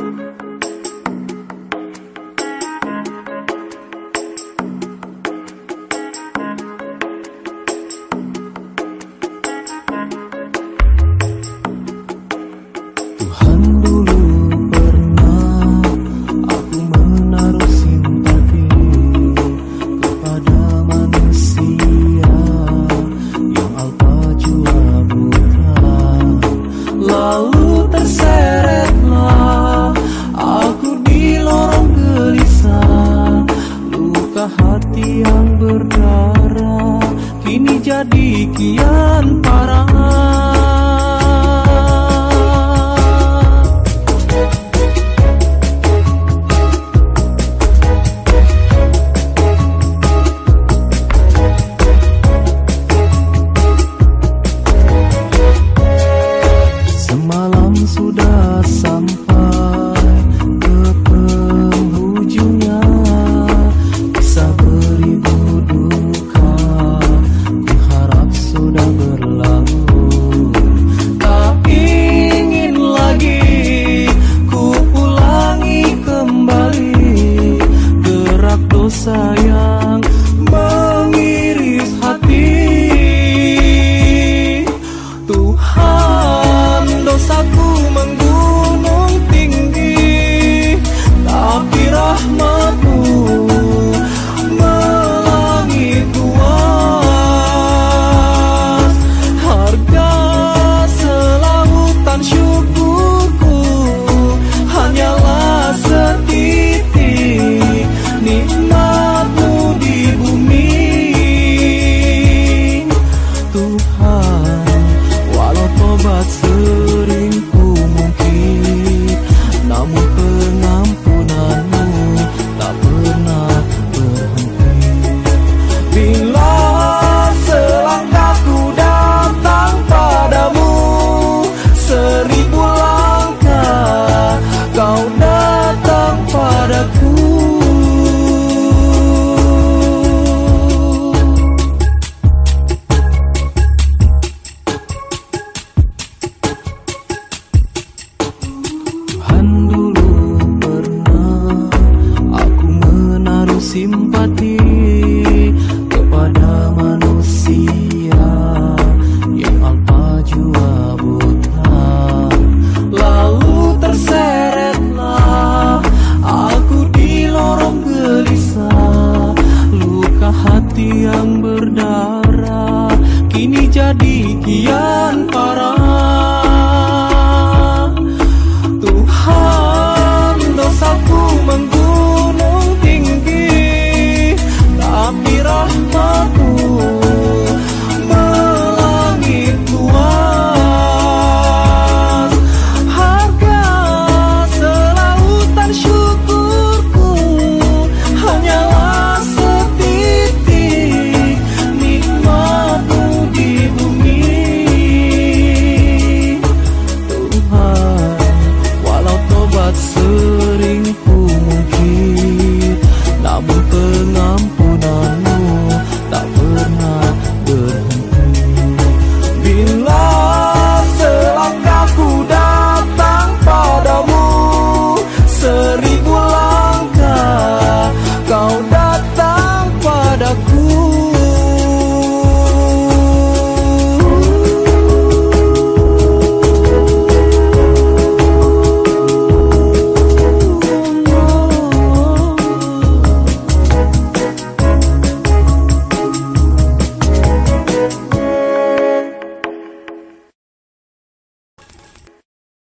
Tuhan dulu pernah aku menaruh simpati kepada manusia yang alpa jua buta. Lalu terseretlah aku di lorong gelisah, luka hati yang berdarah kini jadi kian parah. Semalam sudah sampai ke penghujungnya, kisah beribu duka ku harap sudah berlalu. Tak ingin lagi ku ulangi kembali gerak dosa yang mengiris hati. Tuhan, dosaku menggunung tinggi, tapi rahmat-Mu melangit luas. Harga selautan syukurku hanyalah setitik nikmat-Mu di bumi. Tuhan, walau tobat sering ku mungkin, namun pengampunan-Mu tak pernah berhenti. Bila selangkahku datang padamu, 1000 langkah Kau datang padaku. Tuhan dulu pernah aku menaruh simpati